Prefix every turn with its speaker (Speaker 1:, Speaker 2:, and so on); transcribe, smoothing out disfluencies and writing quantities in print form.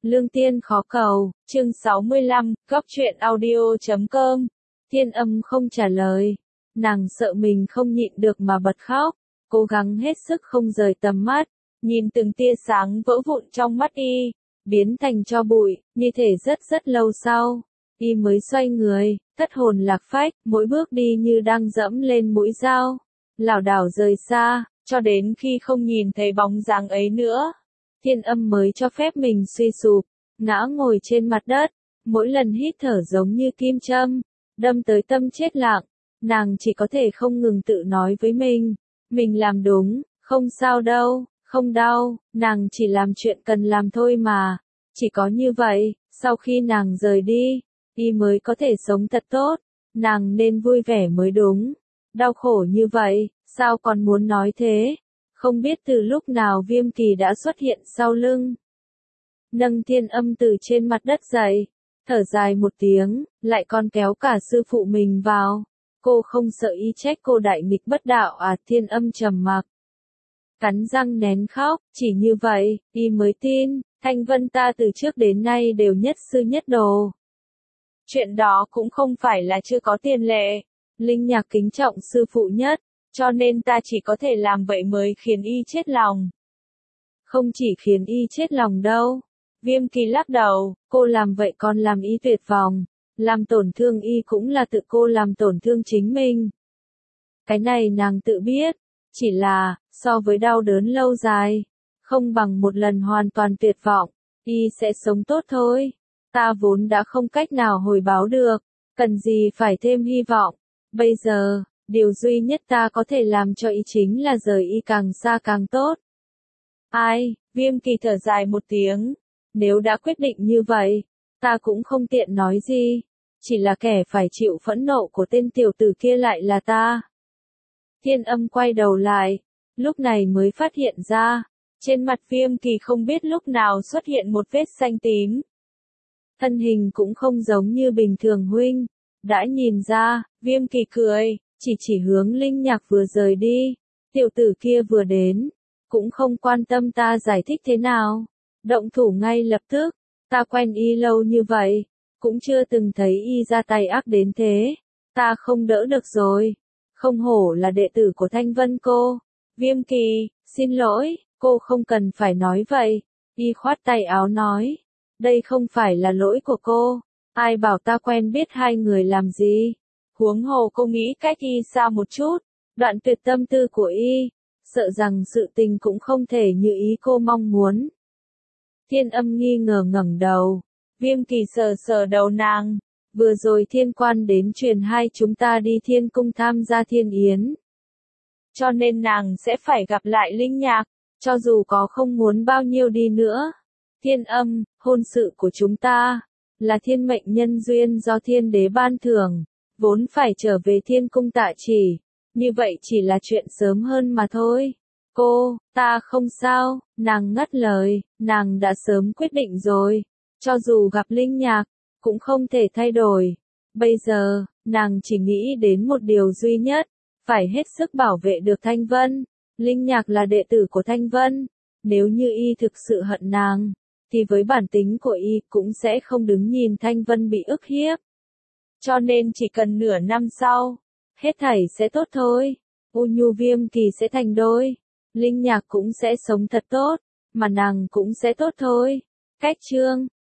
Speaker 1: Lương tiên khó cầu, chương 65, góc truyện audio.com. Thiên Âm không trả lời. Nàng sợ mình không nhịn được mà bật khóc, cố gắng hết sức không rời tầm mắt, nhìn từng tia sáng vỡ vụn trong mắt y, biến thành tro bụi, như thể rất lâu sau, y mới xoay người, thất hồn lạc phách, mỗi bước đi như đang dẫm lên mũi dao, lảo đảo rời xa, cho đến khi không nhìn thấy bóng dáng ấy nữa. Thiên Âm mới cho phép mình suy sụp, ngã ngồi trên mặt đất, mỗi lần hít thở giống như kim châm, đâm tới tâm chết lặng, nàng chỉ có thể không ngừng tự nói với mình làm đúng, không sao đâu, không đau, nàng chỉ làm chuyện cần làm thôi mà, chỉ có như vậy, sau khi nàng rời đi, y mới có thể sống thật tốt, nàng nên vui vẻ mới đúng, đau khổ như vậy, sao còn muốn nói thế? Không biết từ lúc nào Viêm Kỳ đã xuất hiện sau lưng. Nâng Thiên Âm từ trên mặt đất dậy, thở dài một tiếng, lại còn kéo cả sư phụ mình vào. Cô không sợ y trách cô đại nghịch bất đạo à? Thiên Âm trầm mặc, cắn răng nén khóc, chỉ như vậy, y mới tin, Thanh Vân ta từ trước đến nay đều nhất sư nhất đồ. Chuyện đó cũng không phải là chưa có tiền lệ, Linh Nhạc kính trọng sư phụ nhất, cho nên ta chỉ có thể làm vậy mới khiến y chết lòng. Không chỉ khiến y chết lòng đâu. Viêm Kỳ lắc đầu, cô làm vậy còn làm y tuyệt vọng, làm tổn thương y cũng là tự cô làm tổn thương chính mình. Cái này nàng tự biết, chỉ là, so với đau đớn lâu dài, không bằng một lần hoàn toàn tuyệt vọng, y sẽ sống tốt thôi. Ta vốn đã không cách nào hồi báo được, cần gì phải thêm hy vọng. Bây giờ, điều duy nhất ta có thể làm cho y chính là rời y càng xa càng tốt. Ai, Viêm Kỳ thở dài một tiếng. Nếu đã quyết định như vậy, ta cũng không tiện nói gì. Chỉ là kẻ phải chịu phẫn nộ của tên tiểu tử kia lại là ta. Thiên Âm quay đầu lại, lúc này mới phát hiện ra, trên mặt Viêm Kỳ không biết lúc nào xuất hiện một vết xanh tím. Thân hình cũng không giống như bình thường huynh. Đã nhìn ra, Viêm Kỳ cười, chỉ hướng Linh Nhạc vừa rời đi. Tiểu tử kia vừa đến, cũng không quan tâm ta giải thích thế nào. Động thủ ngay lập tức, ta quen y lâu như vậy, cũng chưa từng thấy y ra tay ác đến thế. Ta không đỡ được rồi. Không hổ là đệ tử của Thanh Vân cô. Viêm Kỳ, xin lỗi, cô không cần phải nói vậy. Y khoát tay áo nói, đây không phải là lỗi của cô. Ai bảo ta quen biết hai người làm gì? Huống hồ cô nghĩ cách y sao một chút, đoạn tuyệt tâm tư của y, sợ rằng sự tình cũng không thể như ý cô mong muốn. Thiên Âm nghi ngờ ngẩng đầu, Viêm Kỳ sờ đầu nàng, vừa rồi Thiên Quan đến truyền hai chúng ta đi Thiên Cung tham gia Thiên Yến. Cho nên nàng sẽ phải gặp lại Linh Nhạc, cho dù có không muốn bao nhiêu đi nữa. Thiên Âm, hôn sự của chúng ta là thiên mệnh nhân duyên do thiên đế ban thưởng, vốn phải trở về Thiên Cung tạ chỉ, như vậy chỉ là chuyện sớm hơn mà thôi. Cô, ta không sao, nàng ngắt lời, nàng đã sớm quyết định rồi, cho dù gặp Linh Nhạc, cũng không thể thay đổi. Bây giờ, nàng chỉ nghĩ đến một điều duy nhất, phải hết sức bảo vệ được Thanh Vân. Linh Nhạc là đệ tử của Thanh Vân, nếu như y thực sự hận nàng, thì với bản tính của y cũng sẽ không đứng nhìn Thanh Vân bị ức hiếp. Cho nên chỉ cần nửa năm sau, hết thảy sẽ tốt thôi. U Nhu Viêm Kỳ sẽ thành đôi. Linh Nhạc cũng sẽ sống thật tốt, mà nàng cũng sẽ tốt thôi. Cách chương